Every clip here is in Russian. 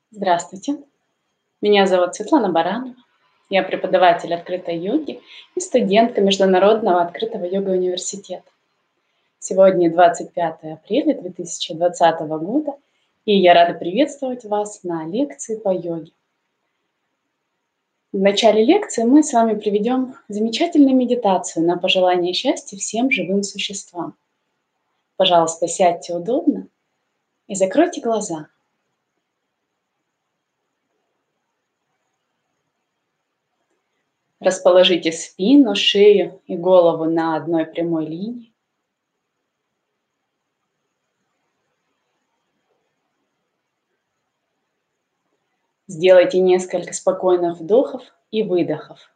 Здравствуйте, меня зовут Светлана Баранова. Я преподаватель открытой йоги и студентка Международного открытого йога-университета. Сегодня 25 апреля 2020 года, и я рада приветствовать вас на лекции по йоге. В начале лекции мы с вами проведем замечательную медитацию на пожелание счастья всем живым существам. Пожалуйста, сядьте удобно и закройте глаза. Расположите спину, шею и голову на одной прямой линии. Сделайте несколько спокойных вдохов и выдохов.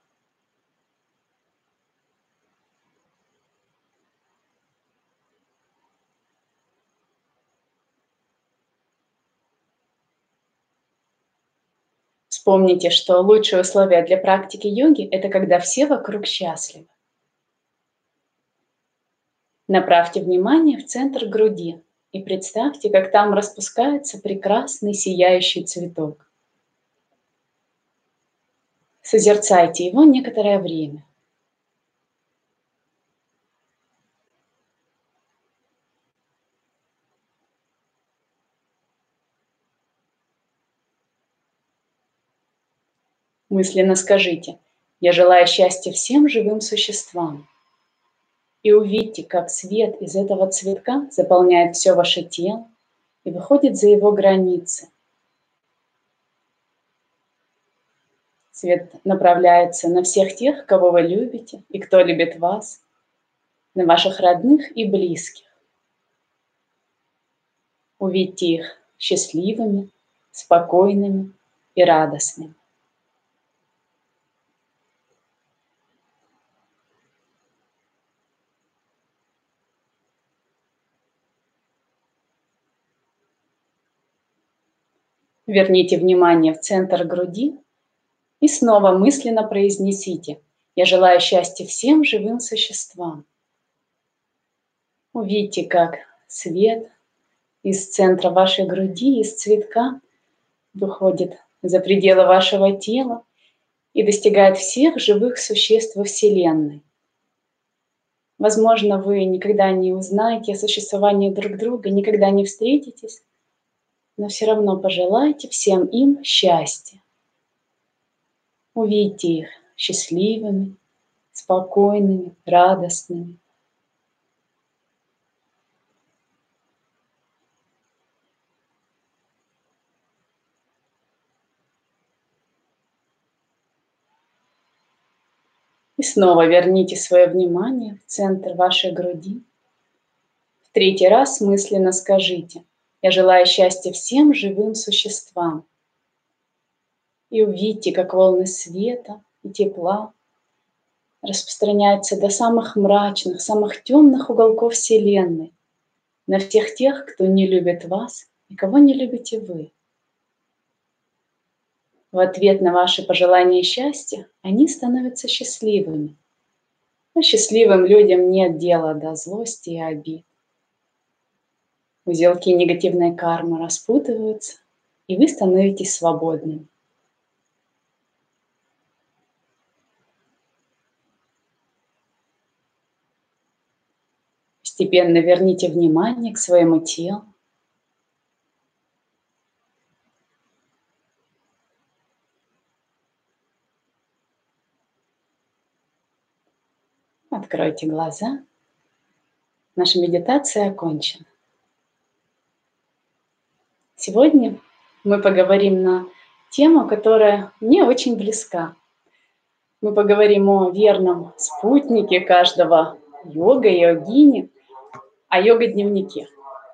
Вспомните, что лучшие условия для практики йоги – это когда все вокруг счастливы. Направьте внимание в центр груди и представьте, как там распускается прекрасный сияющий цветок. Созерцайте его некоторое время. Мысленно скажите: «Я желаю счастья всем живым существам». И увидьте, как свет из этого цветка заполняет все ваше тело и выходит за его границы. Свет направляется на всех тех, кого вы любите и кто любит вас, на ваших родных и близких. Увидьте их счастливыми, спокойными и радостными. Верните внимание в центр груди и снова мысленно произнесите: «Я желаю счастья всем живым существам». Увидьте, как свет из центра вашей груди, из цветка, выходит за пределы вашего тела и достигает всех живых существ во Вселенной. Возможно, вы никогда не узнаете о существовании друг друга, никогда не встретитесь, но все равно пожелайте всем им счастья. Увидьте их счастливыми, спокойными, радостными. И снова верните свое внимание в центр вашей груди. В третий раз мысленно скажите: «Я желаю счастья всем живым существам». И увидьте, как волны света и тепла распространяются до самых мрачных, самых темных уголков Вселенной, на всех тех, кто не любит вас и кого не любите вы. В ответ на ваши пожелания счастья они становятся счастливыми. Но счастливым людям нет дела до злости и обид. Узелки негативной кармы распутываются, и вы становитесь свободными. Постепенно верните внимание к своему телу. Откройте глаза. Наша медитация окончена. Сегодня мы поговорим на тему, которая мне очень близка. Мы поговорим о верном спутнике каждого йога-йогини, о йога-дневнике.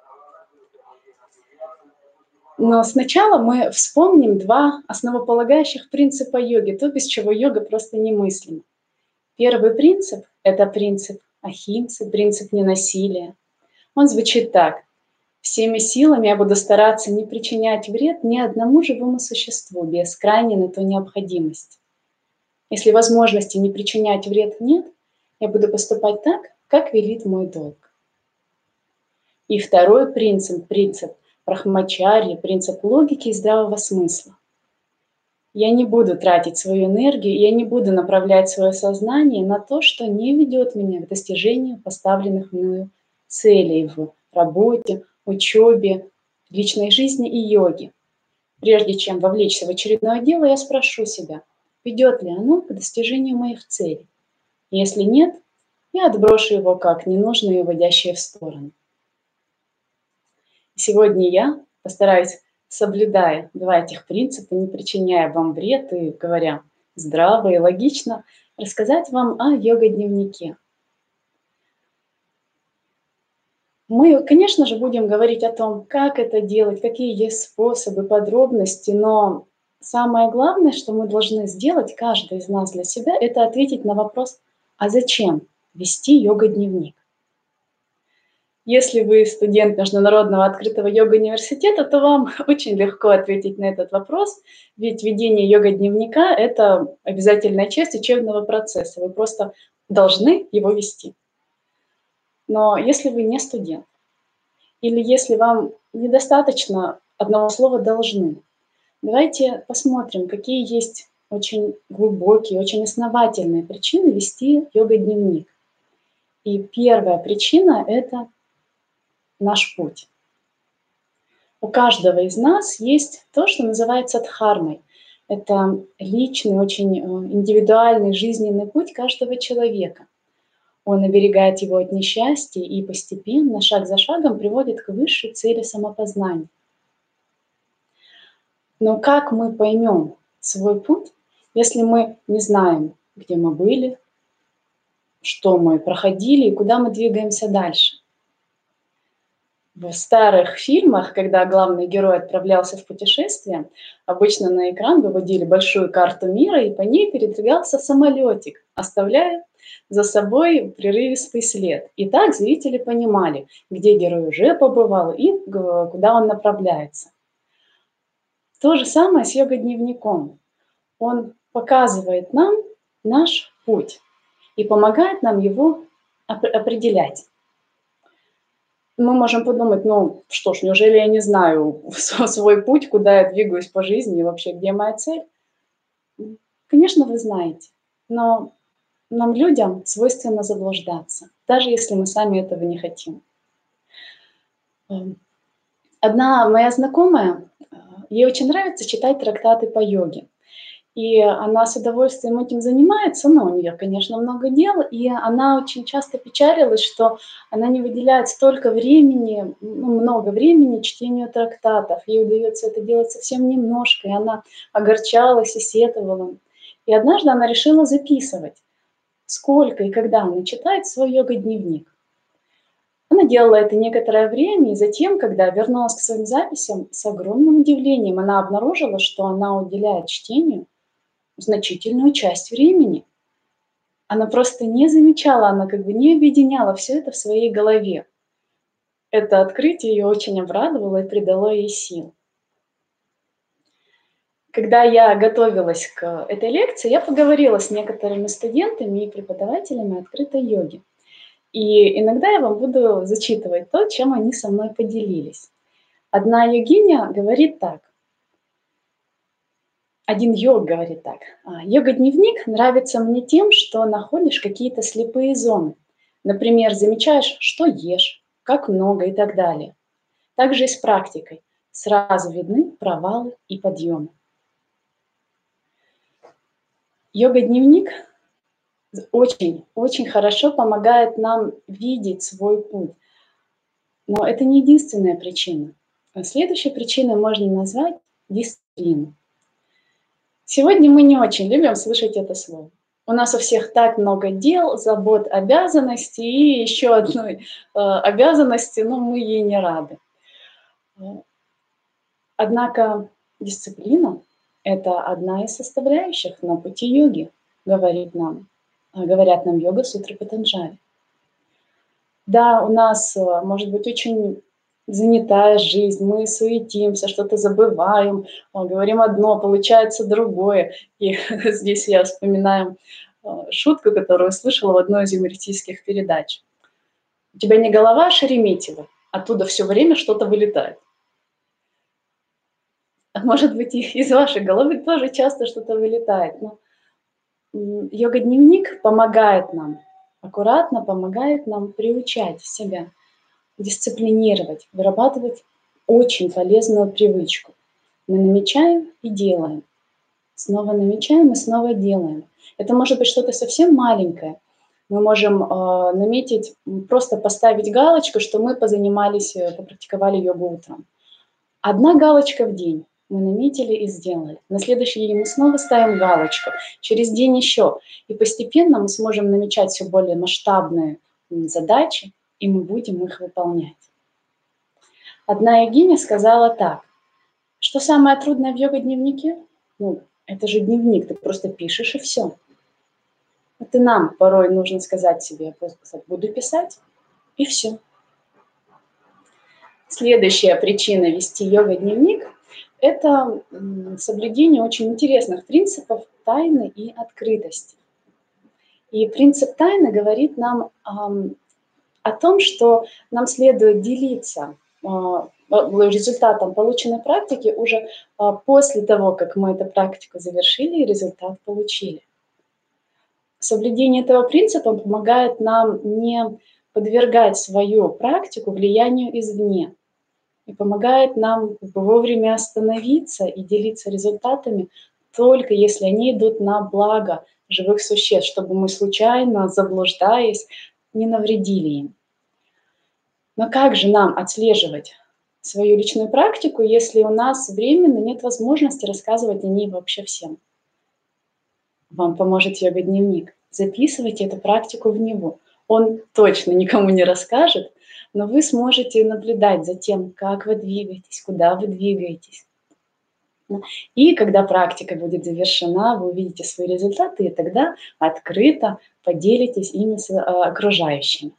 Но сначала мы вспомним два основополагающих принципа йоги, то, без чего йога просто немыслима. Первый принцип – это принцип ахимсы, принцип ненасилия. Он звучит так: «Всеми силами я буду стараться не причинять вред ни одному живому существу без крайней на то необходимости. Если возможности не причинять вред нет, я буду поступать так, как велит мой долг». И второй принцип брахмачарьи, принцип логики и здравого смысла. Я не буду тратить свою энергию, я не буду направлять свое сознание на то, что не ведет меня к достижению поставленных мною целей в работе, учебе, личной жизни и йоге. Прежде чем вовлечься в очередное дело, я спрошу себя, ведет ли оно к достижению моих целей. Если нет, я отброшу его как ненужное и уводящее в сторону. Сегодня я постараюсь, соблюдая два этих принципа, не причиняя вам вред и говоря здраво и логично, рассказать вам о йога-дневнике. Мы, конечно же, будем говорить о том, как это делать, какие есть способы, подробности, но самое главное, что мы должны сделать, каждый из нас для себя, это ответить на вопрос, а зачем вести йога-дневник? Если вы студент Международного открытого йога-университета, то вам очень легко ответить на этот вопрос, ведь ведение йога-дневника – это обязательная часть учебного процесса. Вы просто должны его вести. Но если вы не студент, или если вам недостаточно одного слова «должны», давайте посмотрим, какие есть очень глубокие, очень основательные причины вести йога-дневник. И первая причина – это наш путь. У каждого из нас есть то, что называется дхармой. Это личный, очень индивидуальный жизненный путь каждого человека. Он оберегает его от несчастья и постепенно, шаг за шагом, приводит к высшей цели самопознания. Но как мы поймем свой путь, если мы не знаем, где мы были, что мы проходили и куда мы двигаемся дальше? В старых фильмах, когда главный герой отправлялся в путешествие, обычно на экран выводили большую карту мира, и по ней передвигался самолетик, оставляя за собой прерывистый след. И так зрители понимали, где герой уже побывал и куда он направляется. То же самое с йога-дневником. Он показывает нам наш путь и помогает нам его определять. Мы можем подумать, ну что ж, неужели я не знаю свой путь, куда я двигаюсь по жизни и вообще где моя цель? Конечно, вы знаете, но нам, людям, свойственно заблуждаться, даже если мы сами этого не хотим. Одна моя знакомая, ей очень нравится читать трактаты по йоге. И она с удовольствием этим занимается, но у нее, конечно, много дел, и она очень часто печалилась, что она не выделяет столько времени, много времени чтению трактатов. Ей удается это делать совсем немножко, и она огорчалась и сетовала. И однажды она решила записывать, сколько и когда она читает свой йога-дневник. Она делала это некоторое время, и затем, когда вернулась к своим записям, с огромным удивлением она обнаружила, что она уделяет чтению значительную часть времени. Она просто не замечала, она как бы не объединяла все это в своей голове. Это открытие ее очень обрадовало и придало ей сил. Когда я готовилась к этой лекции, я поговорила с некоторыми студентами и преподавателями открытой йоги. И иногда я вам буду зачитывать то, чем они со мной поделились. Одна йогиня говорит так. Один йог говорит так. Йога-дневник нравится мне тем, что находишь какие-то слепые зоны. Например, замечаешь, что ешь, как много и так далее. Также и с практикой. Сразу видны провалы и подъемы. Йога-дневник очень хорошо помогает нам видеть свой путь. Но это не единственная причина. Следующей причиной можно назвать дисциплину. Сегодня мы не очень любим слышать это слово. У нас у всех так много дел, забот, обязанностей, и еще одной обязанности, но мы ей не рады. Однако дисциплина – это одна из составляющих на пути йоги, говорят нам йога-сутры Патанджали. Да, у нас может быть очень занятая жизнь, мы суетимся, что-то забываем, говорим одно, получается другое. И здесь я вспоминаю шутку, которую слышала в одной из юмористических передач. У тебя не голова, а Шереметьево, оттуда все время что-то вылетает. может быть, и из вашей головы тоже часто что-то вылетает. Но йога-дневник помогает нам, аккуратно помогает нам приучать себя, дисциплинировать, вырабатывать очень полезную привычку. Мы намечаем и делаем. Снова намечаем и снова делаем. Это может быть что-то совсем маленькое. Мы можем наметить, просто поставить галочку, что мы позанимались, попрактиковали йогу утром. Одна галочка в день. Мы наметили и сделали. На следующий день мы снова ставим галочку. Через день еще. И постепенно мы сможем намечать все более масштабные задачи, и мы будем их выполнять. Одна йогиня сказала так: что самое трудное в йога-дневнике? Ну, это же дневник, ты просто пишешь и все. Вот и нам порой нужно сказать себе: буду писать, и все. Следующая причина вести йога-дневник – это соблюдение очень интересных принципов тайны и открытости. И принцип тайны говорит нам о том, что нам следует делиться результатом полученной практики уже после того, как мы эту практику завершили и результат получили. Соблюдение этого принципа помогает нам не подвергать свою практику влиянию извне и помогает нам вовремя остановиться и делиться результатами только если они идут на благо живых существ, чтобы мы случайно, заблуждаясь, не навредили им. Но как же нам отслеживать свою личную практику, если у нас временно нет возможности рассказывать о ней вообще всем? Вам поможет йога-дневник. Записывайте эту практику в него. Он точно никому не расскажет, но вы сможете наблюдать за тем, как вы двигаетесь, куда вы двигаетесь. И когда практика будет завершена, вы увидите свои результаты, и тогда открыто поделитесь ими с окружающими.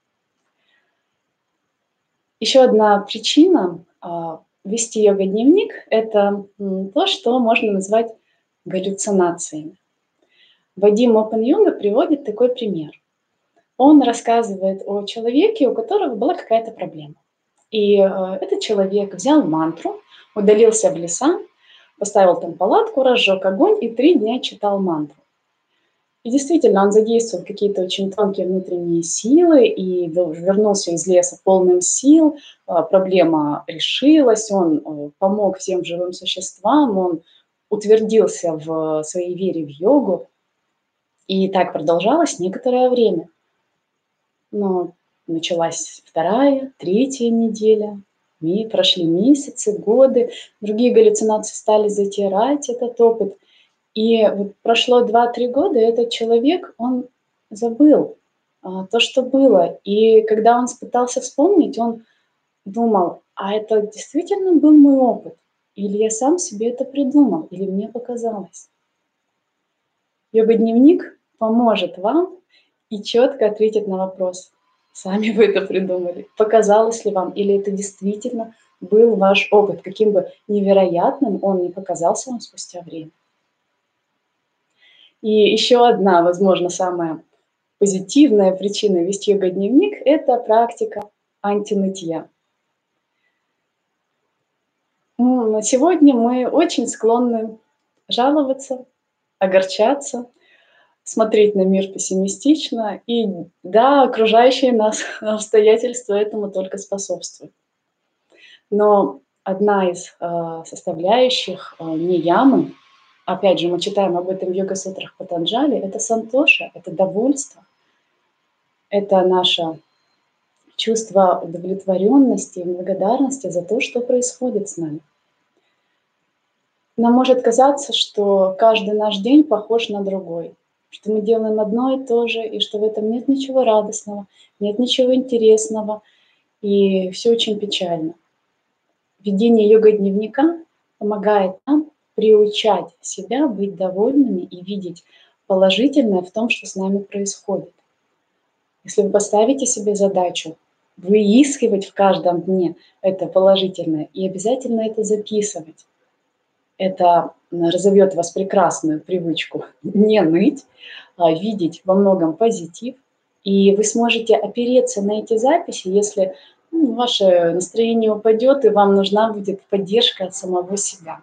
Еще одна причина вести йога-дневник – это то, что можно назвать галлюцинациями. Вадим Open Yoga приводит такой пример. Он рассказывает о человеке, у которого была какая-то проблема. И этот человек взял мантру, удалился в леса, поставил там палатку, разжег огонь и 3 дня читал мантру. И действительно, он задействовал какие-то очень тонкие внутренние силы и вернулся из леса полным сил. Проблема решилась, он помог всем живым существам, он утвердился в своей вере в йогу. И так продолжалось некоторое время. Но началась 2-я, 3-я неделя, и прошли месяцы, годы, другие галлюцинации стали затирать этот опыт. И вот прошло 2-3 года, и этот человек, он забыл то, что было. И когда он пытался вспомнить, он думал: а это действительно был мой опыт? Или я сам себе это придумал? Или мне показалось? Йога-дневник поможет вам и четко ответит на вопрос: сами вы это придумали? Показалось ли вам? Или это действительно был ваш опыт, каким бы невероятным он ни показался вам спустя время? И еще одна, возможно, самая позитивная причина вести йога-дневник – это практика антинытья. Сегодня мы очень склонны жаловаться, огорчаться, смотреть на мир пессимистично, и да, окружающие нас обстоятельства этому только способствуют. Но одна из составляющих ниямы, опять же, мы читаем об этом в йога-сутрах Патанджали, это сантоша, это довольство, это наше чувство удовлетворенности и благодарности за то, что происходит с нами. Нам может казаться, что каждый наш день похож на другой, что мы делаем одно и то же, и что в этом нет ничего радостного, нет ничего интересного, и все очень печально. Ведение йога-дневника помогает нам приучать себя быть довольными и видеть положительное в том, что с нами происходит. Если вы поставите себе задачу выискивать в каждом дне это положительное и обязательно это записывать, это разовьет в вас прекрасную привычку не ныть, а видеть во многом позитив. И вы сможете опереться на эти записи, если ваше настроение упадет, и вам нужна будет поддержка от самого себя.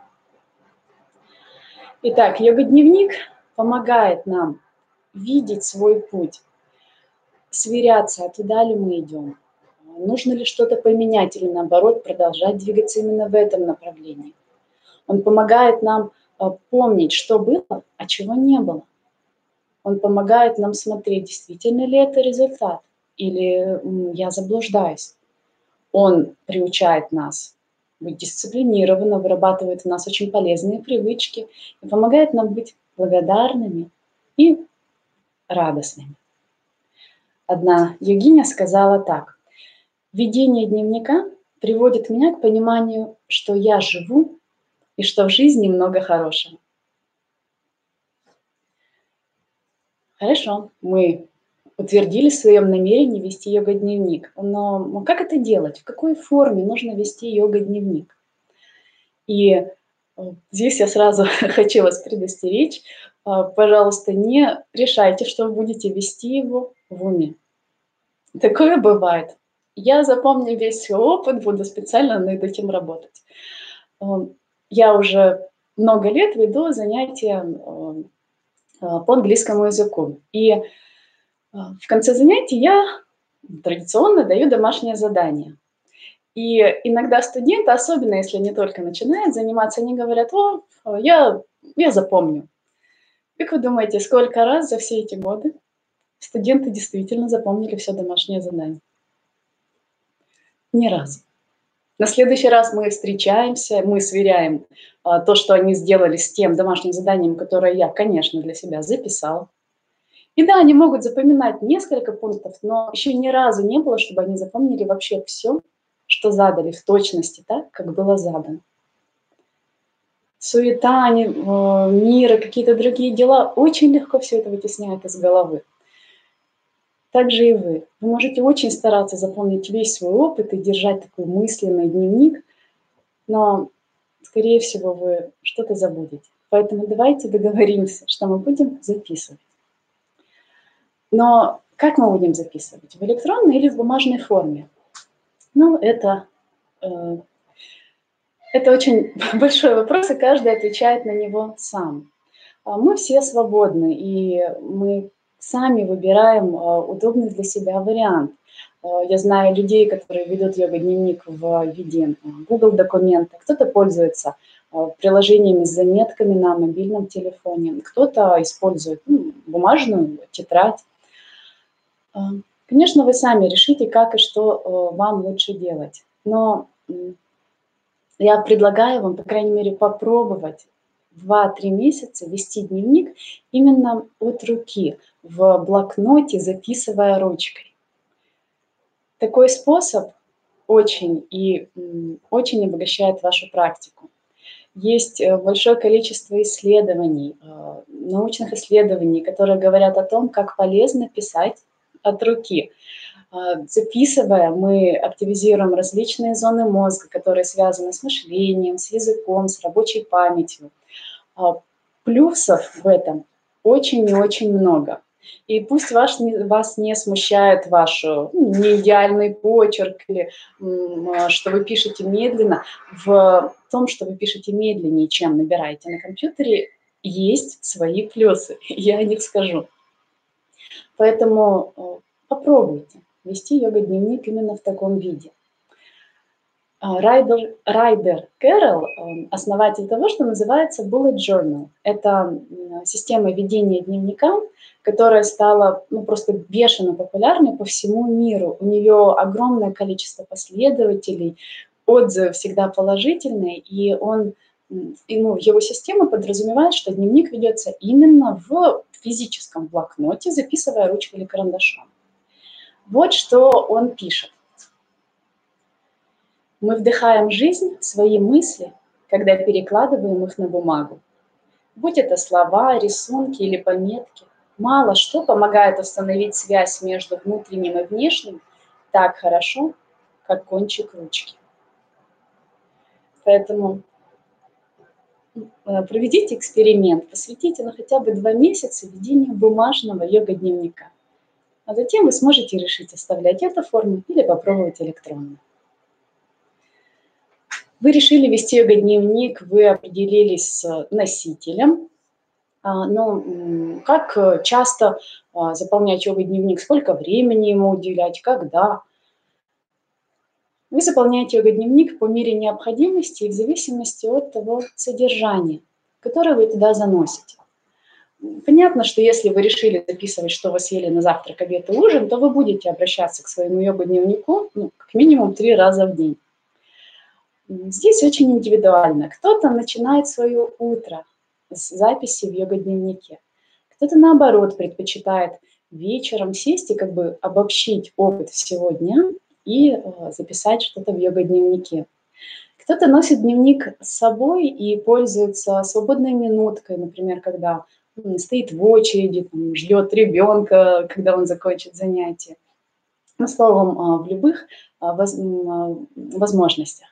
Итак, йога-дневник помогает нам видеть свой путь, сверяться, а туда ли мы идем, нужно ли что-то поменять или, наоборот, продолжать двигаться именно в этом направлении. Он помогает нам помнить, что было, а чего не было. Он помогает нам смотреть, действительно ли это результат, или я заблуждаюсь. Он приучает нас быть дисциплинированным, вырабатывает в нас очень полезные привычки и помогает нам быть благодарными и радостными. Одна йогиня сказала так: «Ведение дневника приводит меня к пониманию, что я живу и что в жизни много хорошего». Хорошо, мы утвердили в своем намерении вести йога-дневник. Но как это делать? В какой форме нужно вести йога-дневник? И здесь я сразу хочу вас предостеречь. Пожалуйста, не решайте, что вы будете вести его в уме. Такое бывает. Я запомню весь свой опыт, буду специально над этим работать. Я уже много лет веду занятия по английскому языку. И в конце занятий я традиционно даю домашнее задание. И иногда студенты, особенно если они только начинают заниматься, они говорят: «О, я запомню». Как вы думаете, сколько раз за все эти годы студенты действительно запомнили все домашнее задание? Ни разу. На следующий раз мы встречаемся, мы сверяем то, что они сделали, с тем домашним заданием, которое я, конечно, для себя записала. И да, они могут запоминать несколько пунктов, но еще ни разу не было, чтобы они запомнили вообще все, что задали в точности так, как было задано. Суета, мира, какие-то другие дела очень легко все это вытесняют из головы. Так же и вы. Вы можете очень стараться запомнить весь свой опыт и держать такой мысленный дневник, но, скорее всего, вы что-то забудете. Поэтому давайте договоримся, что мы будем записывать. Но как мы будем записывать? В электронной или в бумажной форме? Ну, это очень большой вопрос, и каждый отвечает на него сам. Мы все свободны, и мы сами выбираем удобный для себя вариант. Я знаю людей, которые ведут йога-дневник в виде Google документа, кто-то пользуется приложениями с заметками на мобильном телефоне, кто-то использует бумажную тетрадь. Конечно, вы сами решите, как и что вам лучше делать, но я предлагаю вам, по крайней мере, попробовать 2-3 месяца вести дневник именно от руки, в блокноте, записывая ручкой. Такой способ очень обогащает вашу практику. Есть большое количество исследований, научных исследований, которые говорят о том, как полезно писать от руки. Записывая, мы активизируем различные зоны мозга, которые связаны с мышлением, с языком, с рабочей памятью. Плюсов в этом очень и очень много. И пусть вас не смущает ваш неидеальный почерк или что вы пишете медленно. В том, что вы пишете медленнее, чем набираете на компьютере, есть свои плюсы. Я о них скажу. Поэтому попробуйте вести йога-дневник именно в таком виде. Райдер Кэрролл, основатель того, что называется Bullet Journal. Это система ведения дневника, которая стала просто бешено популярной по всему миру. У нее огромное количество последователей, отзывы всегда положительные, и его система подразумевает, что дневник ведется именно в физическом блокноте, записывая ручкой или карандашом. Вот что он пишет. Мы вдыхаем жизнь в свои мысли, когда перекладываем их на бумагу. Будь это слова, рисунки или пометки, мало что помогает установить связь между внутренним и внешним так хорошо, как кончик ручки. Поэтому проведите эксперимент, посвятите хотя бы 2 месяца ведению бумажного йога-дневника. А затем вы сможете решить, оставлять эту форму или попробовать электронную. Вы решили вести йога-дневник, вы определились с носителем. Но как часто заполнять йога-дневник, сколько времени ему уделять, когда? Вы заполняете йога-дневник по мере необходимости и в зависимости от того содержания, которое вы туда заносите. Понятно, что если вы решили записывать, что вы съели на завтрак, обед и ужин, то вы будете обращаться к своему йога-дневнику как минимум 3 раза в день. Здесь очень индивидуально. Кто-то начинает свое утро с записи в йога-дневнике. Кто-то, наоборот, предпочитает вечером сесть и как бы обобщить опыт всего дня и записать что-то в йога-дневнике. Кто-то носит дневник с собой и пользуется свободной минуткой, например, когда стоит в очереди, ждет ребенка, когда он закончит занятие. Ну, словом, в любых возможностях.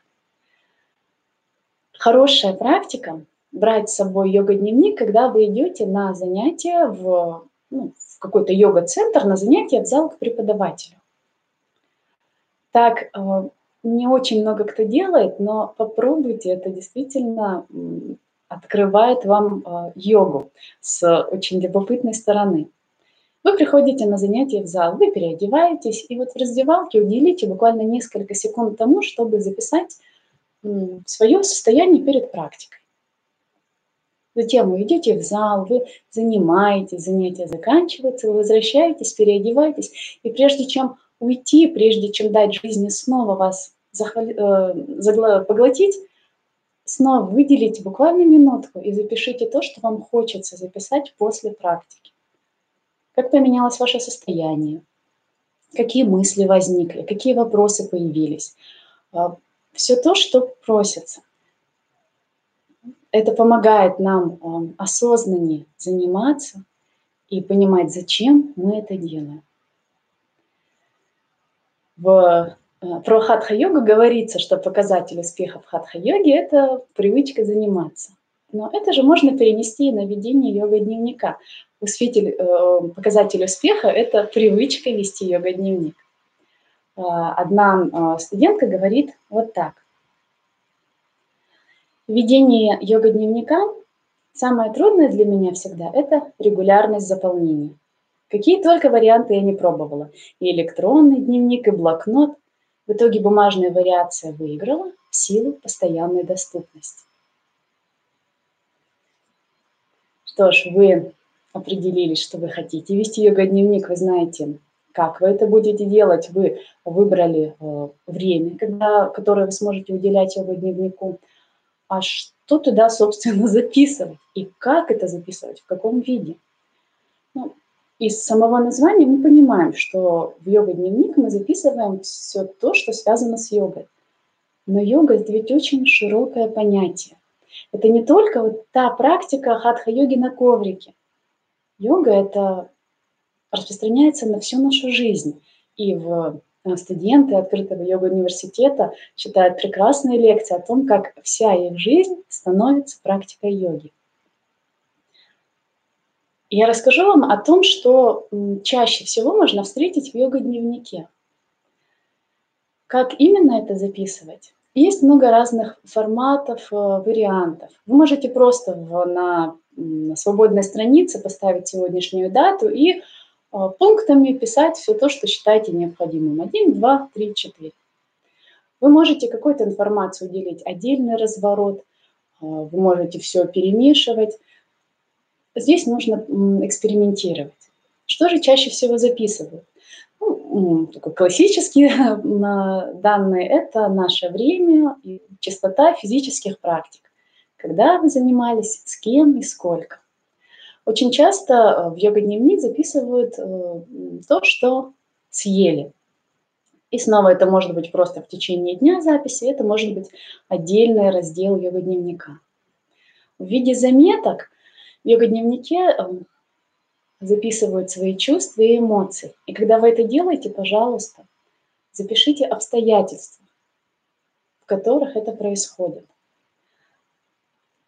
Хорошая практика брать с собой йога-дневник, когда вы идете на занятия в какой-то йога-центр, на занятия в зал к преподавателю. Так не очень много кто делает, но попробуйте, это действительно открывает вам йогу с очень любопытной стороны. Вы приходите на занятия в зал, вы переодеваетесь, и вот в раздевалке уделите буквально несколько секунд тому, чтобы записать свое состояние перед практикой. Затем вы идете в зал, вы занимаетесь, занятие заканчивается, вы возвращаетесь, переодеваетесь, и прежде чем уйти, прежде чем дать жизни снова вас поглотить, снова выделите буквально минутку и запишите то, что вам хочется записать после практики. Как поменялось ваше состояние, какие мысли возникли, какие вопросы появились. Все то, что просится. Это помогает нам осознаннее заниматься и понимать, зачем мы это делаем. Про хатха-йогу говорится, что показатель успеха в хатха-йоге – это привычка заниматься. Но это же можно перенести и на ведение йога-дневника. Показатель успеха – это привычка вести йога-дневник. Одна студентка говорит вот так. Ведение йога-дневника самое трудное для меня всегда – это регулярность заполнения. Какие только варианты я не пробовала. И электронный дневник, и блокнот. В итоге бумажная вариация выиграла в силу постоянной доступности. Что ж, вы определились, что вы хотите вести йога-дневник, вы знаете, как вы это будете делать. Вы выбрали время, которое вы сможете уделять йога-дневнику. А что туда, собственно, записывать? И как это записывать? В каком виде? Из самого названия мы понимаем, что в йога-дневник мы записываем все то, что связано с йогой. Но йога – это ведь очень широкое понятие. Это не только вот та практика хатха-йоги на коврике. Йога – это распространяется на всю нашу жизнь. И студенты открытого йога-университета читают прекрасные лекции о том, как вся их жизнь становится практикой йоги. Я расскажу вам о том, что чаще всего можно встретить в йога-дневнике. Как именно это записывать? Есть много разных форматов, вариантов. Вы можете просто на свободной странице поставить сегодняшнюю дату и пунктами писать все то, что считаете необходимым. 1, 2, 3, 4. Вы можете какую-то информацию уделить отдельный разворот, вы можете все перемешивать. Здесь нужно экспериментировать. Что же чаще всего записывают? Такой классические данные – это наше время и частота физических практик. Когда вы занимались, с кем и сколько. Очень часто в йога-дневник записывают то, что съели. И снова это может быть просто в течение дня записи, это может быть отдельный раздел йога-дневника. В виде заметок в йога-дневнике записывают свои чувства и эмоции. И когда вы это делаете, пожалуйста, запишите обстоятельства, в которых это происходит.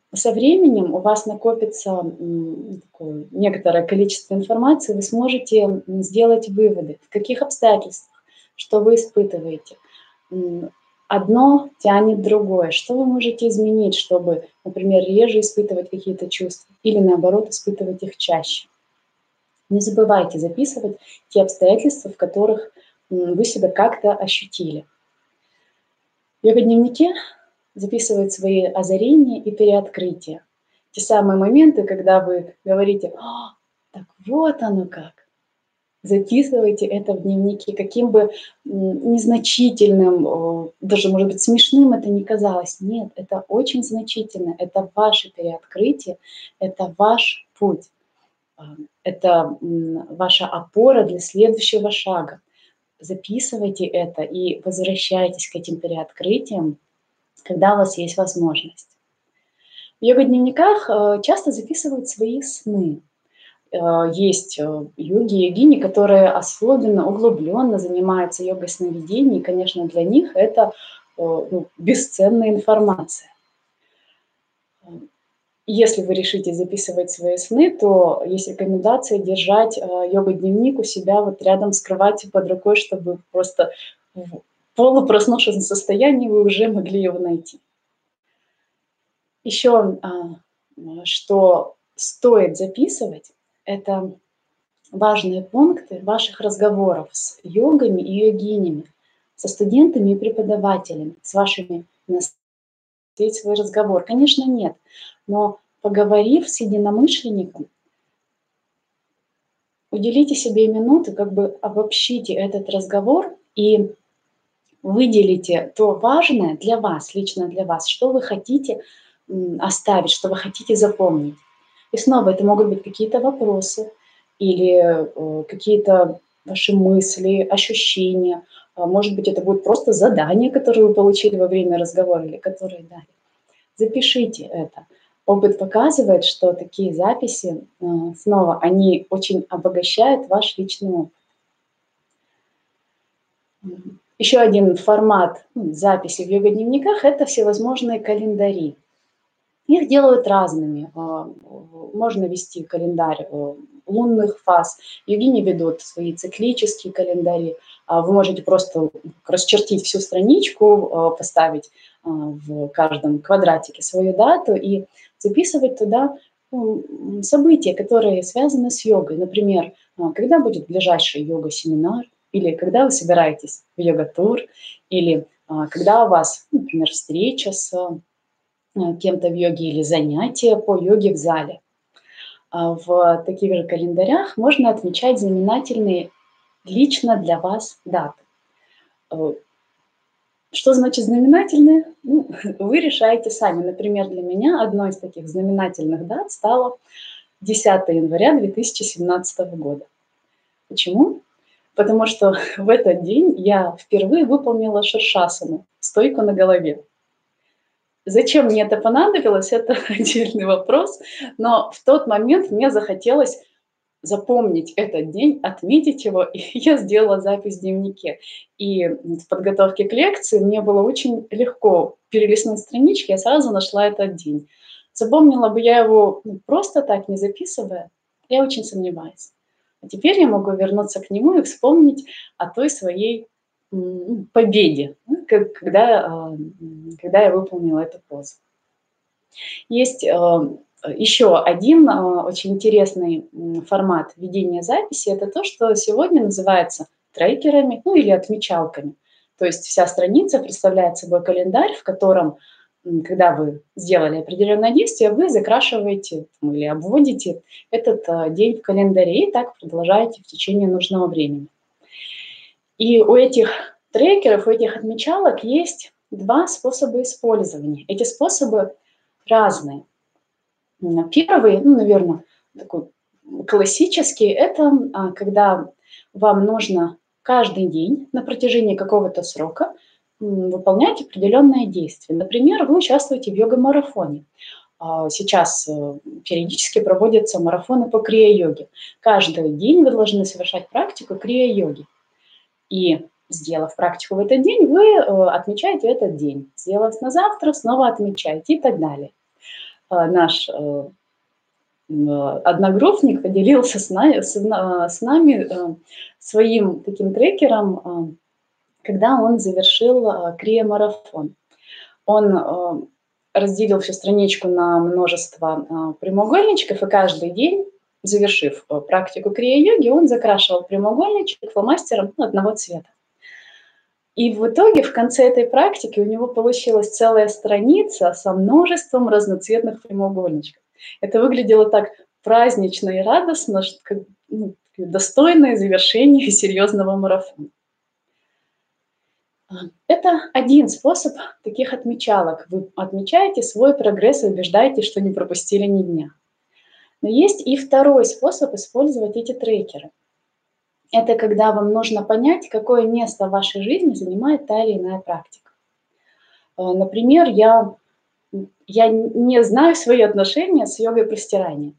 Со временем у вас накопится такое некоторое количество информации, вы сможете сделать выводы, в каких обстоятельствах, что вы испытываете. Одно тянет другое. Что вы можете изменить, чтобы, например, реже испытывать какие-то чувства или, наоборот, испытывать их чаще? Не забывайте записывать те обстоятельства, в которых вы себя как-то ощутили. В йога-дневнике записывать свои озарения и переоткрытия. Те самые моменты, когда вы говорите: так вот оно как. Записывайте это в дневнике, каким бы незначительным, даже, может быть, смешным это ни казалось. Нет, это очень значительно, это ваше переоткрытие, это ваш путь, это ваша опора для следующего шага. Записывайте это и возвращайтесь к этим переоткрытиям, когда у вас есть возможность. В йога-дневниках часто записывают свои сны. Есть йоги, йогини, которые особенно углубленно занимаются йогой сновидений, и, конечно, для них это бесценная информация. Если вы решите записывать свои сны, то есть рекомендация держать йога-дневник у себя вот рядом с кроватью под рукой, чтобы просто в полупроснувшемся состоянии вы уже могли его найти. Еще, что стоит записывать, это важные пункты ваших разговоров с йогами и йогинями, со студентами и преподавателями, с вашими свой разговор. Конечно, нет, но поговорив с единомышленником, уделите себе минуту, как бы обобщите этот разговор и выделите то важное для вас, лично для вас, что вы хотите оставить, что вы хотите запомнить. И снова это могут быть какие-то вопросы или какие-то ваши мысли, ощущения. Может быть, это будет просто задание, которое вы получили во время разговора или которое дали. Запишите это. Опыт показывает, что такие записи, снова, они очень обогащают ваш личный опыт. Еще один формат записи в йога-дневниках – это всевозможные календари. Их делают разными. Можно вести календарь лунных фаз. Йогини ведут свои циклические календари. Вы можете просто расчертить всю страничку, поставить в каждом квадратике свою дату и записывать туда события, которые связаны с йогой. Например, когда будет ближайший йога-семинар, или когда вы собираетесь в йога-тур, или когда у вас, например, встреча с кем-то в йоге или занятия по йоге в зале. В таких же календарях можно отмечать знаменательные лично для вас даты. Что значит знаменательные? Вы решаете сами. Например, для меня одной из таких знаменательных дат стала 10 января 2017 года. Почему? Потому что в этот день я впервые выполнила ширшасану, стойку на голове. Зачем мне это понадобилось, это отдельный вопрос, но в тот момент мне захотелось запомнить этот день, отметить его, и я сделала запись в дневнике. И в подготовке к лекции мне было очень легко перелистнуть странички, я сразу нашла этот день. Запомнила бы я его просто так, не записывая, я очень сомневаюсь. А теперь я могу вернуться к нему и вспомнить о той своей победе, когда я выполнила эту позу. Есть еще один очень интересный формат ведения записи. Это то, что сегодня называется трекерами, или отмечалками. То есть вся страница представляет собой календарь, в котором, когда вы сделали определенное действие, вы закрашиваете или обводите этот день в календаре и так продолжаете в течение нужного времени. И у этих трекеров, у этих отмечалок есть два способа использования. Эти способы разные. Первый, наверное, такой классический, это когда вам нужно каждый день на протяжении какого-то срока выполнять определенное действие. Например, вы участвуете в йога-марафоне. Сейчас периодически проводятся марафоны по крия-йоге. Каждый день вы должны совершать практику крия-йоги. И сделав практику в этот день, вы отмечаете этот день. Сделав на завтра, снова отмечаете и так далее. наш одногруппник поделился с нами своим таким трекером, когда он завершил криомарафон. Он разделил всю страничку на множество прямоугольничков, и каждый день, завершив практику крия-йоги, он закрашивал прямоугольничек фломастером одного цвета. И в итоге в конце этой практики у него получилась целая страница со множеством разноцветных прямоугольничков. Это выглядело так празднично и радостно, что, достойное завершение серьезного марафона. Это один способ таких отмечалок. Вы отмечаете свой прогресс и убеждаетесь, что не пропустили ни дня. Но есть и второй способ использовать эти трекеры. Это когда вам нужно понять, какое место в вашей жизни занимает та или иная практика. Например, я не знаю свои отношения с йогой простирания.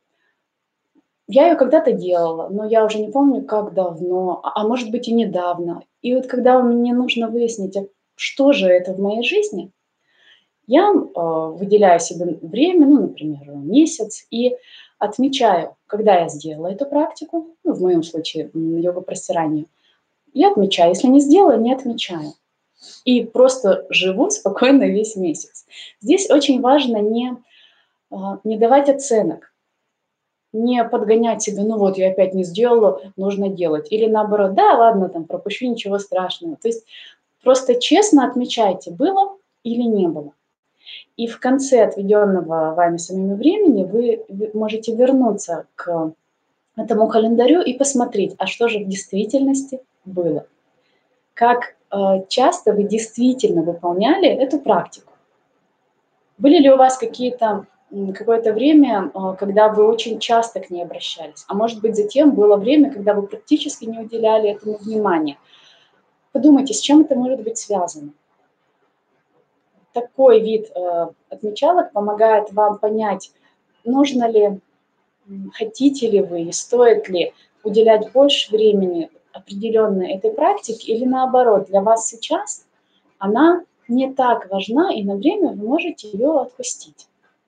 Я ее когда-то делала, но я уже не помню, как давно, а может быть и недавно. И вот когда мне нужно выяснить, что же это в моей жизни, я выделяю себе время, например, месяц, и отмечаю, когда я сделала эту практику, в моем случае йога простирания, я отмечаю. Если не сделала, не отмечаю. И просто живу спокойно весь месяц. Здесь очень важно не давать оценок, не подгонять себя, я опять не сделала, нужно делать. Или наоборот, да, ладно, пропущу, ничего страшного. То есть просто честно отмечайте, было или не было. И в конце отведенного вами самими времени вы можете вернуться к этому календарю и посмотреть, а что же в действительности было. Как часто вы действительно выполняли эту практику. Были ли у вас какое-то время, когда вы очень часто к ней обращались? А может быть, затем было время, когда вы практически не уделяли этому внимания. Подумайте, с чем это может быть связано. Такой вид отмечалок помогает вам понять, нужно ли, хотите ли вы, стоит ли уделять больше времени определенной этой практике, или наоборот, для вас сейчас она не так важна, и на время вы можете ее отпустить.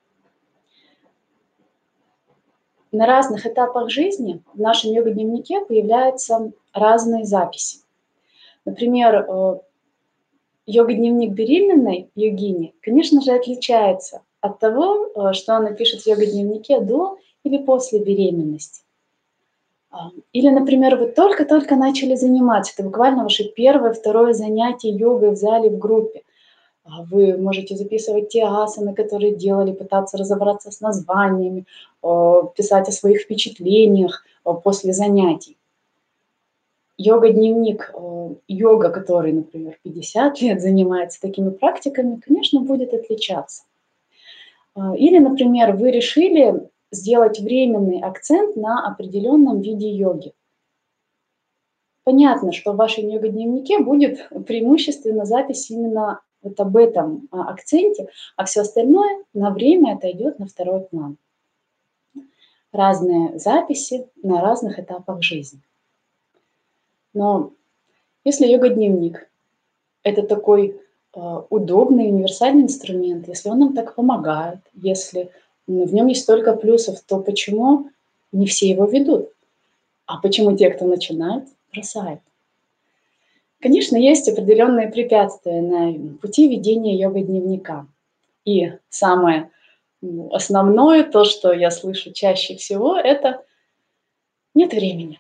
На разных этапах жизни в нашем йога-дневнике появляются разные записи. Например, йога-дневник беременной йогини, конечно же, отличается от того, что она пишет в йога-дневнике до или после беременности. Или, например, вы только-только начали заниматься, это буквально ваше первое, второе занятие йогой в зале, в группе. Вы можете записывать те асаны, которые делали, пытаться разобраться с названиями, писать о своих впечатлениях после занятий. Йога-дневник йога, который, например, 50 лет занимается такими практиками, конечно, будет отличаться. Или, например, вы решили сделать временный акцент на определенном виде йоги. Понятно, что в вашем йога-дневнике будет преимущественно запись именно вот об этом акценте, а все остальное на время отойдет на второй план. Разные записи на разных этапах жизни. Но если йога-дневник – это такой удобный, универсальный инструмент, если он нам так помогает, если в нем есть столько плюсов, то почему не все его ведут? А почему те, кто начинает, бросают? Конечно, есть определенные препятствия на пути ведения йога-дневника. И самое основное, то, что я слышу чаще всего, это нет времени.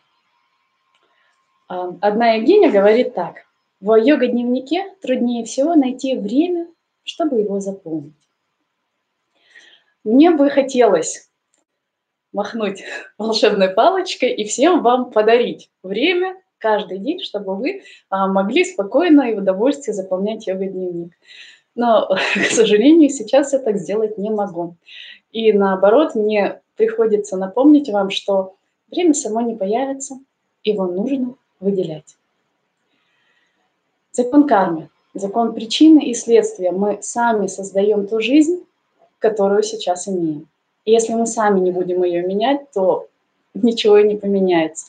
Одна йогиня говорит так: в йога-дневнике труднее всего найти время, чтобы его заполнить. Мне бы хотелось махнуть волшебной палочкой и всем вам подарить время каждый день, чтобы вы могли спокойно и в удовольствие заполнять йога-дневник. Но, к сожалению, сейчас я так сделать не могу. И наоборот, мне приходится напомнить вам, что время само не появится, его нужно выделять. Закон кармы, закон причины и следствия. Мы сами создаем ту жизнь, которую сейчас имеем. И если мы сами не будем ее менять, то ничего и не поменяется.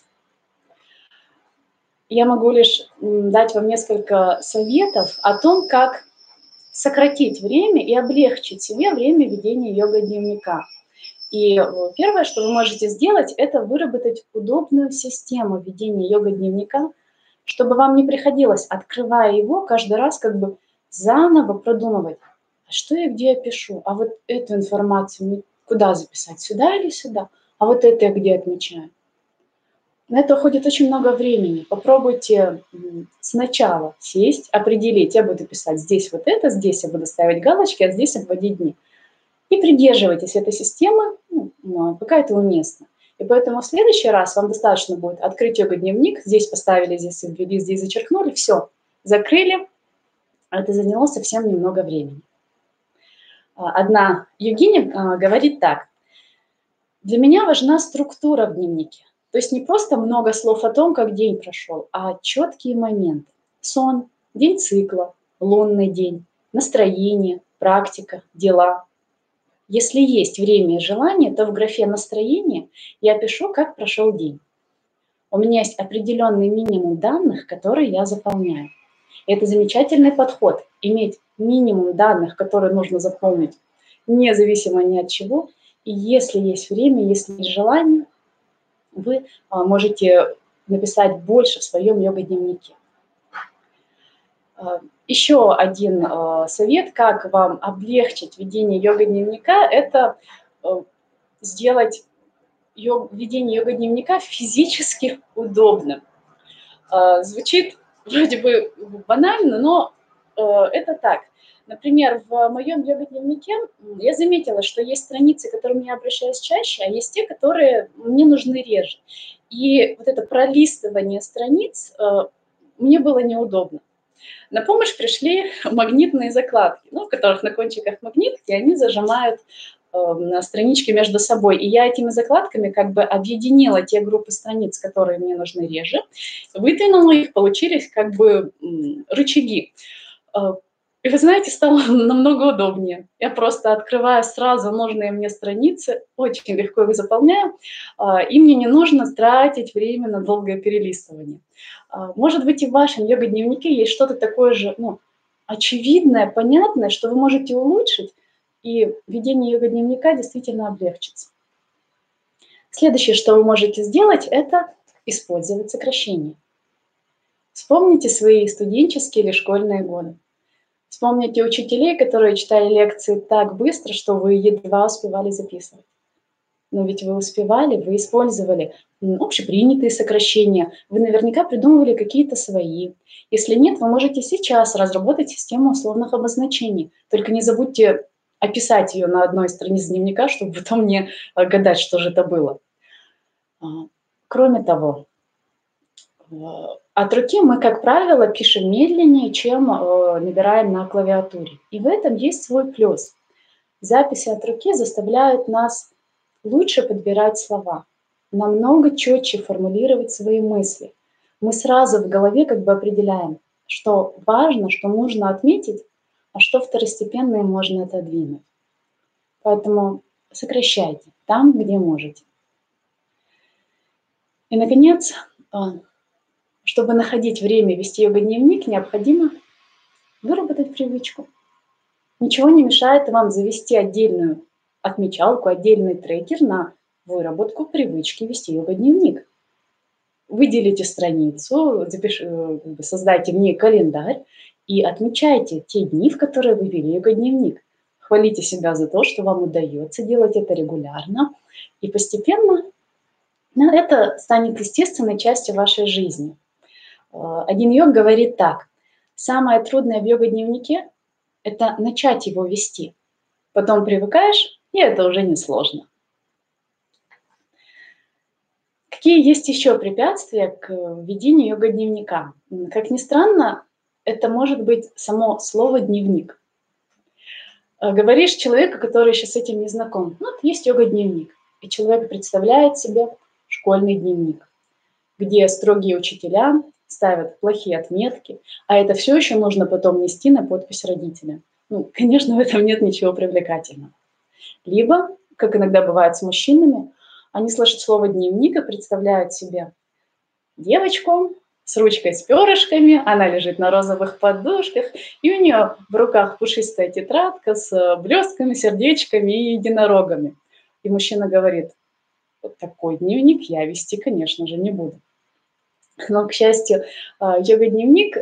Я могу лишь дать вам несколько советов о том, как сократить время и облегчить себе время ведения йога-дневника. И первое, что вы можете сделать, это выработать удобную систему ведения йога-дневника, чтобы вам не приходилось, открывая его, каждый раз как бы заново продумывать, а что и где я пишу, а вот эту информацию мне куда записать, сюда или сюда, а вот это я где отмечаю. На это уходит очень много времени. Попробуйте сначала сесть, определить, я буду писать здесь вот это, здесь я буду ставить галочки, а здесь обводить дни. И придерживайтесь этой системы, пока это уместно. И поэтому в следующий раз вам достаточно будет открыть йога-дневник, здесь поставили, здесь ввели, здесь зачеркнули, все, закрыли. Это заняло совсем немного времени. Одна йогиня говорит так: для меня важна структура в дневнике. То есть не просто много слов о том, как день прошел, а четкие моменты. Сон, день цикла, лунный день, настроение, практика, дела. Если есть время и желание, то в графе «Настроение» я пишу, как прошел день. У меня есть определенный минимум данных, которые я заполняю. И это замечательный подход – иметь минимум данных, которые нужно заполнить, независимо ни от чего. И если есть время, если есть желание, вы можете написать больше в своем йога-дневнике. Еще один совет, как вам облегчить ведение йога-дневника, это сделать ведение йога-дневника физически удобным. Звучит вроде бы банально, но это так. Например, в моем йога-дневнике я заметила, что есть страницы, к которым я обращаюсь чаще, а есть те, которые мне нужны реже. И вот это пролистывание страниц мне было неудобно. На помощь пришли магнитные закладки, в которых на кончиках магнитки они зажимают странички между собой. И я этими закладками как бы объединила те группы страниц, которые мне нужны реже, выдвинула их, получились как бы рычаги. И вы знаете, стало намного удобнее. Я просто открываю сразу нужные мне страницы, очень легко их заполняю, и мне не нужно тратить время на долгое перелистывание. Может быть, и в вашем йога-дневнике есть что-то такое же, очевидное, понятное, что вы можете улучшить, и ведение йога-дневника действительно облегчится. Следующее, что вы можете сделать, это использовать сокращения. Вспомните свои студенческие или школьные годы. Вспомните учителей, которые читали лекции так быстро, что вы едва успевали записывать. Но ведь вы успевали, вы использовали общепринятые сокращения, вы наверняка придумывали какие-то свои. Если нет, вы можете сейчас разработать систему условных обозначений. Только не забудьте описать ее на одной странице дневника, чтобы потом не гадать, что же это было. Кроме того, от руки мы, как правило, пишем медленнее, чем набираем на клавиатуре. И в этом есть свой плюс. Записи от руки заставляют нас лучше подбирать слова, намного четче формулировать свои мысли. Мы сразу в голове как бы определяем, что важно, что нужно отметить, а что второстепенное можно отодвинуть. Поэтому сокращайте там, где можете. И, наконец, чтобы находить время вести йога-дневник, необходимо выработать привычку. Ничего не мешает вам завести отдельную отмечалку, отдельный трекер на выработку привычки вести йога-дневник. Выделите страницу, создайте в ней календарь и отмечайте те дни, в которые вы вели йога-дневник. Хвалите себя за то, что вам удается делать это регулярно, и постепенно это станет естественной частью вашей жизни. Один йог говорит так: самое трудное в йога-дневнике – это начать его вести. Потом привыкаешь, и это уже не сложно. Какие есть еще препятствия к ведению йога-дневника? Как ни странно, это может быть само слово «дневник». Говоришь человеку, который еще с этим не знаком: вот есть йога-дневник. И человек представляет себе школьный дневник, где строгие учителя ставят плохие отметки, а это все еще нужно потом нести на подпись родителям. Конечно, в этом нет ничего привлекательного. Либо, как иногда бывает с мужчинами, они слышат слово «дневник» и представляют себе девочку, с ручкой с перышками, она лежит на розовых подушках, и у нее в руках пушистая тетрадка с блестками, сердечками и единорогами. И мужчина говорит: вот такой дневник я вести, конечно же, не буду. Но, к счастью, йога-дневник,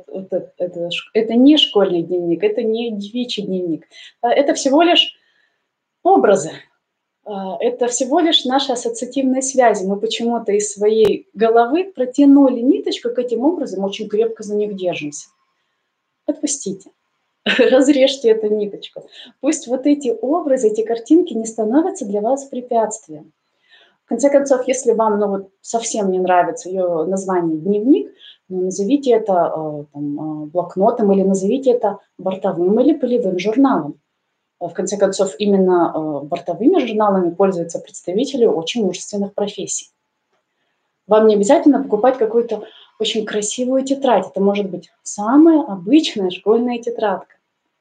это не школьный дневник, это не девичий дневник. Это всего лишь образы, это всего лишь наши ассоциативные связи. Мы почему-то из своей головы протянули ниточку к этим образам, очень крепко за них держимся. Отпустите, разрежьте эту ниточку. Пусть вот эти образы, эти картинки не становятся для вас препятствием. В конце концов, если вам совсем не нравится ее название «дневник», назовите это блокнотом или назовите это бортовым или полевым журналом. В конце концов, именно бортовыми журналами пользуются представители очень мужественных профессий. Вам не обязательно покупать какую-то очень красивую тетрадь. Это может быть самая обычная школьная тетрадка.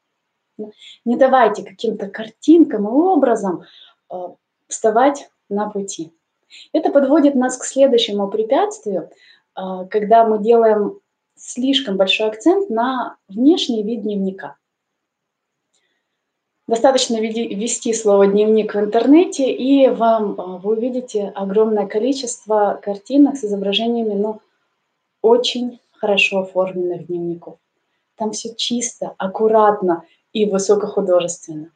Не давайте каким-то картинкам и образом вставать на пути. Это подводит нас к следующему препятствию, когда мы делаем слишком большой акцент на внешний вид дневника. Достаточно ввести слово «дневник» в интернете, и вы увидите огромное количество картинок с изображениями очень хорошо оформленных дневников. Там все чисто, аккуратно и высокохудожественно.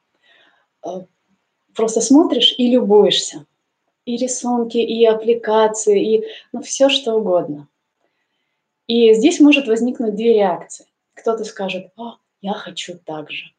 Просто смотришь и любуешься. И рисунки, и аппликации, и все что угодно. И здесь может возникнуть две реакции. Кто-то скажет: «О, я хочу так же».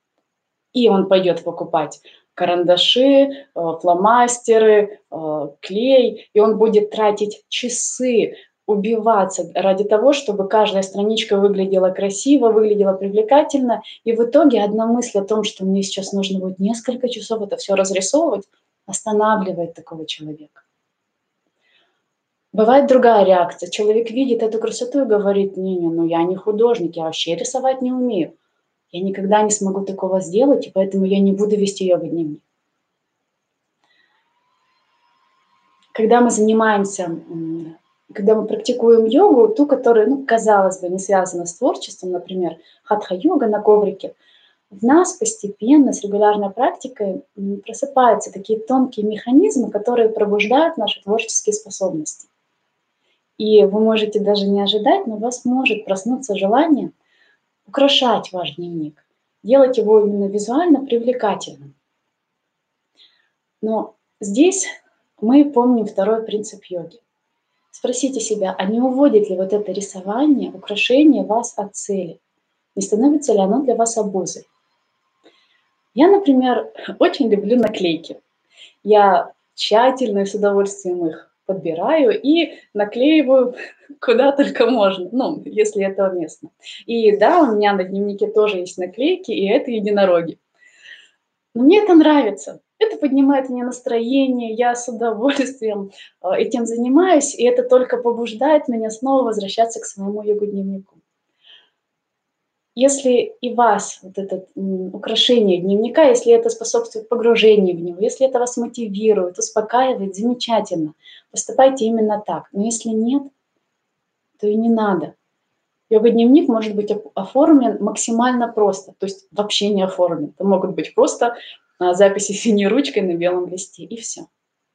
И он пойдет покупать карандаши, фломастеры, клей, и он будет тратить часы, убиваться ради того, чтобы каждая страничка выглядела красиво, выглядела привлекательно. И в итоге одна мысль о том, что мне сейчас нужно будет несколько часов это все разрисовывать, останавливает такого человека. Бывает другая реакция. Человек видит эту красоту и говорит: не, я не художник, я вообще рисовать не умею. Я никогда не смогу такого сделать, и поэтому я не буду вести йога-дневник. Когда мы практикуем йогу, ту, которая, казалось бы, не связана с творчеством, например, хатха-йога на коврике, в нас постепенно, с регулярной практикой, просыпаются такие тонкие механизмы, которые пробуждают наши творческие способности. И вы можете даже не ожидать, но у вас может проснуться желание украшать ваш дневник, делать его именно визуально привлекательным. Но здесь мы помним второй принцип йоги. Спросите себя, а не уводит ли вот это рисование, украшение вас от цели? Не становится ли оно для вас обузой? Я, например, очень люблю наклейки. Я тщательно и с удовольствием их подбираю и наклеиваю куда только можно, если это уместно. И да, у меня на дневнике тоже есть наклейки, и это единороги. Но мне это нравится. Это поднимает мне настроение, я с удовольствием этим занимаюсь, и это только побуждает меня снова возвращаться к своему йога-дневнику. Если и вас вот это украшение дневника, если это способствует погружению в него, если это вас мотивирует, успокаивает, замечательно. Поступайте именно так. Но если нет, то и не надо. Йога-дневник может быть оформлен максимально просто, то есть вообще не оформлен. Это могут быть просто записи синей ручкой на белом листе, и все.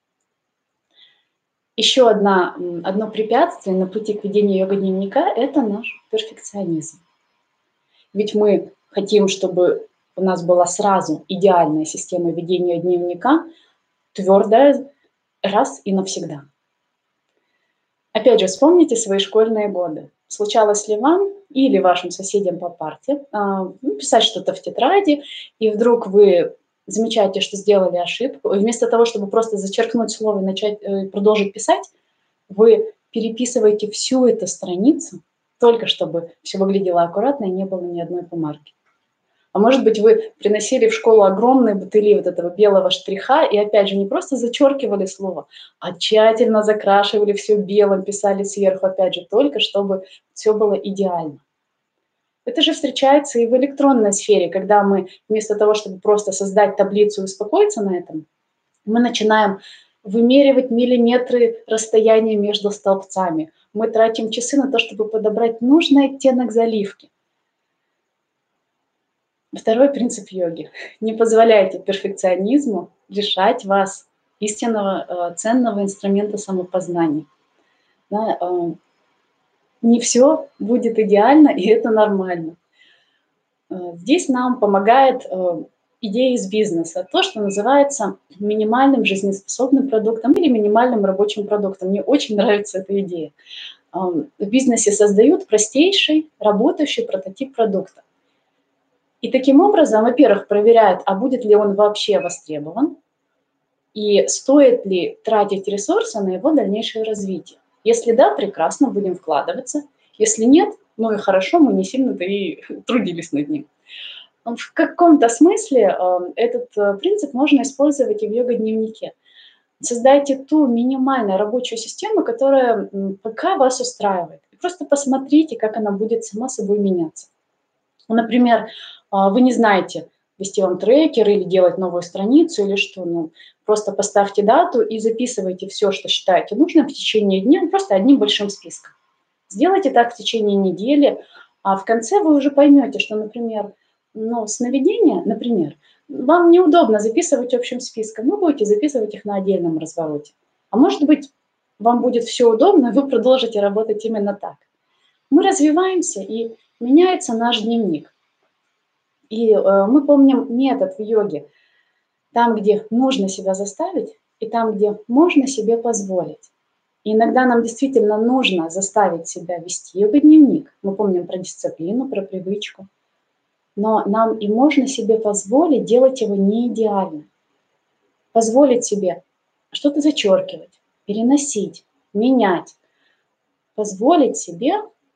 Еще одно препятствие на пути к ведению йога-дневника – это наш перфекционизм. Ведь мы хотим, чтобы у нас была сразу идеальная система ведения дневника, твердая, раз и навсегда. Опять же, вспомните свои школьные годы. Случалось ли вам или вашим соседям по парте писать что-то в тетради, и вдруг вы замечаете, что сделали ошибку, и вместо того, чтобы просто зачеркнуть слово и начать продолжить писать, вы переписываете всю эту страницу, только чтобы все выглядело аккуратно и не было ни одной помарки. А может быть, вы приносили в школу огромные бутыли вот этого белого штриха и, опять же, не просто зачеркивали слово, а тщательно закрашивали все белым, писали сверху, опять же, только чтобы все было идеально. Это же встречается и в электронной сфере, когда мы вместо того, чтобы просто создать таблицу и успокоиться на этом, мы начинаем вымеривать миллиметры расстояния между столбцами. Мы тратим часы на то, чтобы подобрать нужный оттенок заливки. Второй принцип йоги. Не позволяйте перфекционизму лишать вас истинного, ценного инструмента самопознания. Да, не все будет идеально, и это нормально. Здесь нам помогает идея из бизнеса, то, что называется минимальным жизнеспособным продуктом или минимальным рабочим продуктом. Мне очень нравится эта идея. В бизнесе создают простейший работающий прототип продукта. И таким образом, во-первых, проверяют, а будет ли он вообще востребован, и стоит ли тратить ресурсы на его дальнейшее развитие. Если да, прекрасно, будем вкладываться. Если нет, ну и хорошо, мы не сильно-то и трудились над ним. В каком-то смысле этот принцип можно использовать и в йога-дневнике. Создайте ту минимальную рабочую систему, которая пока вас устраивает. И просто посмотрите, как она будет сама собой меняться. Например, вы не знаете, вести вам трекер или делать новую страницу или что. Ну, просто поставьте дату и записывайте все, что считаете нужным в течение дня, просто одним большим списком. Сделайте так в течение недели, а в конце вы уже поймете, что, например, сновидения, например, вам неудобно записывать общим списком, вы будете записывать их на отдельном развороте. А может быть, вам будет все удобно, и вы продолжите работать именно так. Мы развиваемся, и меняется наш дневник. И мы помним метод в йоге. Там, где нужно себя заставить, и там, где можно себе позволить. И иногда нам действительно нужно заставить себя вести йога-дневник. Мы помним про дисциплину, про привычку. Но нам и можно себе позволить делать его не идеально. Позволить себе что-то зачеркивать, переносить, менять. Позволить себе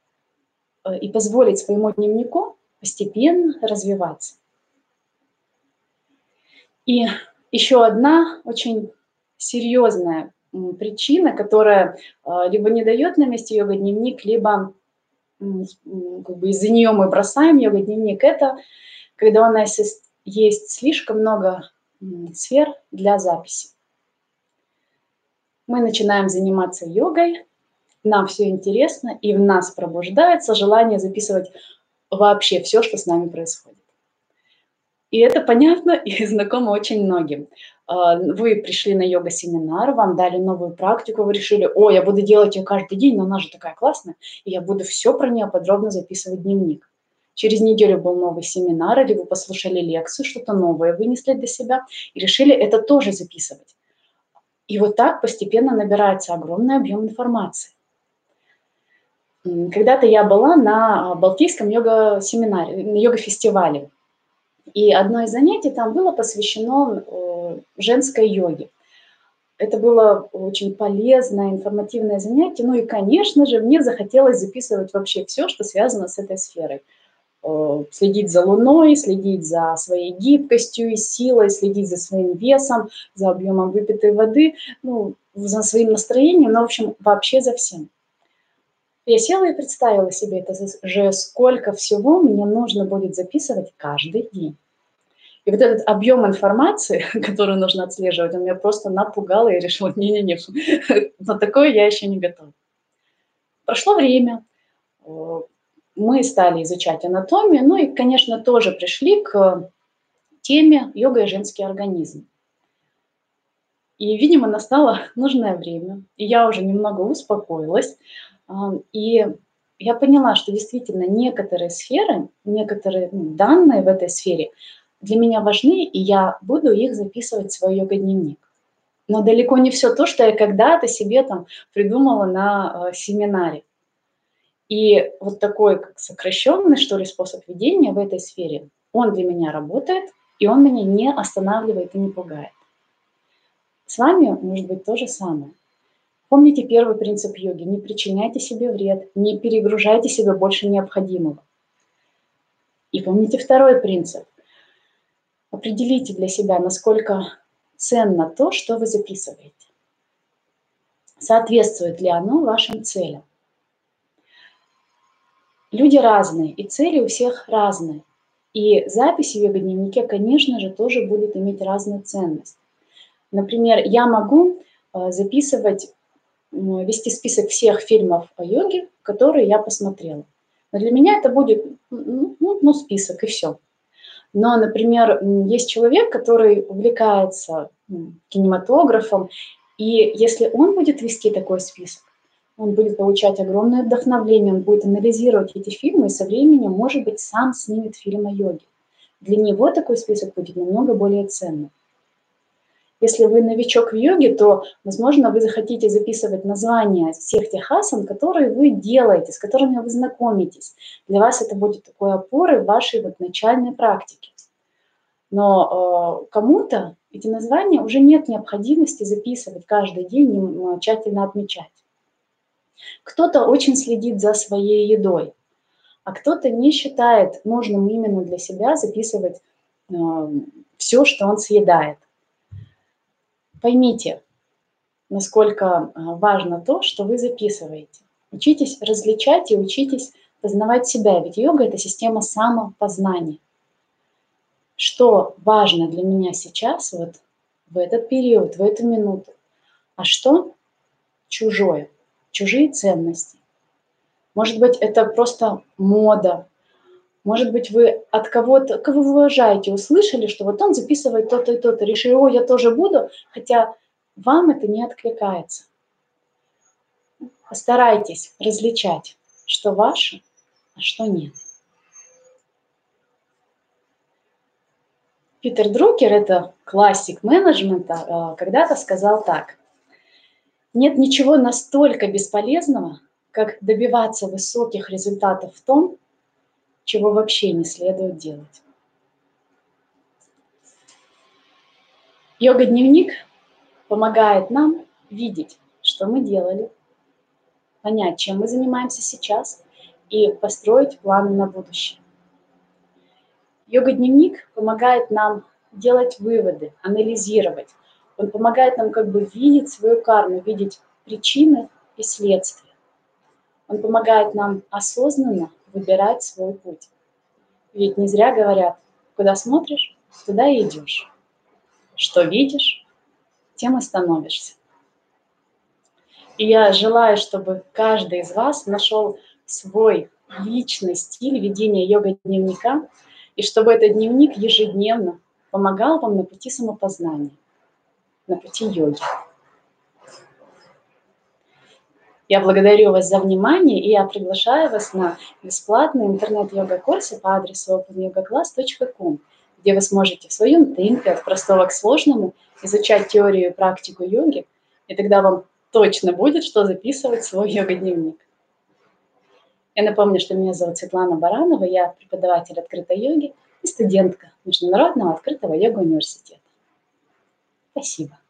и позволить своему дневнику постепенно развиваться. И еще одна очень серьезная причина, которая либо не дает на месте йога-дневник, либо как бы из-за нее мы бросаем йога-дневник, это когда у нас есть слишком много сфер для записи. Мы начинаем заниматься йогой, нам все интересно, и в нас пробуждается желание записывать вообще все, что с нами происходит. И это понятно и знакомо очень многим. Вы пришли на йога-семинар, вам дали новую практику, вы решили, я буду делать ее каждый день, но она же такая классная, и я буду все про нее подробно записывать в дневник. Через неделю был новый семинар, или вы послушали лекцию, что-то новое вынесли для себя и решили это тоже записывать. И вот так постепенно набирается огромный объем информации. Когда-то я была на Балтийском йога-семинаре, на йога-фестивале. И одно из занятий там было посвящено женской йоге. Это было очень полезное, информативное занятие. Ну и, конечно же, мне захотелось записывать вообще все, что связано с этой сферой. Следить за Луной, следить за своей гибкостью и силой, следить за своим весом, за объемом выпитой воды, за своим настроением, в общем, вообще за всем. Я села и представила себе это же, сколько всего мне нужно будет записывать каждый день. И вот этот объем информации, который нужно отслеживать, он меня просто напугал, и я решила, не-не-не, на такое я еще не готова. Прошло время, мы стали изучать анатомию, и, конечно, тоже пришли к теме йога и женский организм. И, видимо, настало нужное время, и я уже немного успокоилась, и я поняла, что действительно некоторые сферы, некоторые данные в этой сфере для меня важны, и я буду их записывать в свой йога-дневник. Но далеко не все то, что я когда-то себе там придумала на семинаре. И вот такой как сокращенный, что ли, способ ведения в этой сфере, он для меня работает, и он меня не останавливает и не пугает. С вами может быть то же самое. Помните первый принцип йоги: не причиняйте себе вред, не перегружайте себя больше необходимого. И помните второй принцип: определите для себя, насколько ценно то, что вы записываете. Соответствует ли оно вашим целям? Люди разные, и цели у всех разные. И записи в йога-дневнике, конечно же, тоже будут иметь разную ценность. Например, я могу записывать вести список всех фильмов о йоге, которые я посмотрела. Но для меня это будет список и все. Но, например, есть человек, который увлекается кинематографом, и если он будет вести такой список, он будет получать огромное вдохновение, он будет анализировать эти фильмы и со временем, может быть, сам снимет фильм о йоге. Для него такой список будет намного более ценным. Если вы новичок в йоге, то, возможно, вы захотите записывать названия всех тех асан, которые вы делаете, с которыми вы знакомитесь. Для вас это будет такой опорой в вашей начальной практике. Но кому-то эти названия уже нет необходимости записывать каждый день, тщательно отмечать. Кто-то очень следит за своей едой, а кто-то не считает нужным именно для себя записывать все, что он съедает. Поймите, насколько важно то, что вы записываете. Учитесь различать и учитесь познавать себя, ведь йога – это система самопознания. Что важно для меня сейчас, вот в этот период, в эту минуту, а что чужое, чужие ценности. Может быть, это просто мода. Может быть, вы от кого-то, кого вы уважаете, услышали, что вот он записывает то-то и то-то, решили, о, я тоже буду, хотя вам это не откликается. Постарайтесь различать, что ваше, а что нет. Питер Друкер, это классик менеджмента, когда-то сказал так: нет ничего настолько бесполезного, как добиваться высоких результатов в том, чего вообще не следует делать. Йога-дневник помогает нам видеть, что мы делали, понять, чем мы занимаемся сейчас, и построить планы на будущее. Йога-дневник помогает нам делать выводы, анализировать. Он помогает нам видеть свою карму, видеть причины и следствия. Он помогает нам осознанно выбирать свой путь. Ведь не зря говорят, куда смотришь, туда и идешь. Что видишь, тем и становишься. И я желаю, чтобы каждый из вас нашел свой личный стиль ведения йога-дневника, и чтобы этот дневник ежедневно помогал вам на пути самопознания, на пути йоги. Я благодарю вас за внимание, и я приглашаю вас на бесплатный интернет-йога-курсы по адресу opanyogaclass.com, где вы сможете в своем темпе от простого к сложному изучать теорию и практику йоги, и тогда вам точно будет, что записывать в свой йога-дневник. Я напомню, что меня зовут Светлана Баранова, я преподаватель открытой йоги и студентка Международного открытого йога-университета. Спасибо.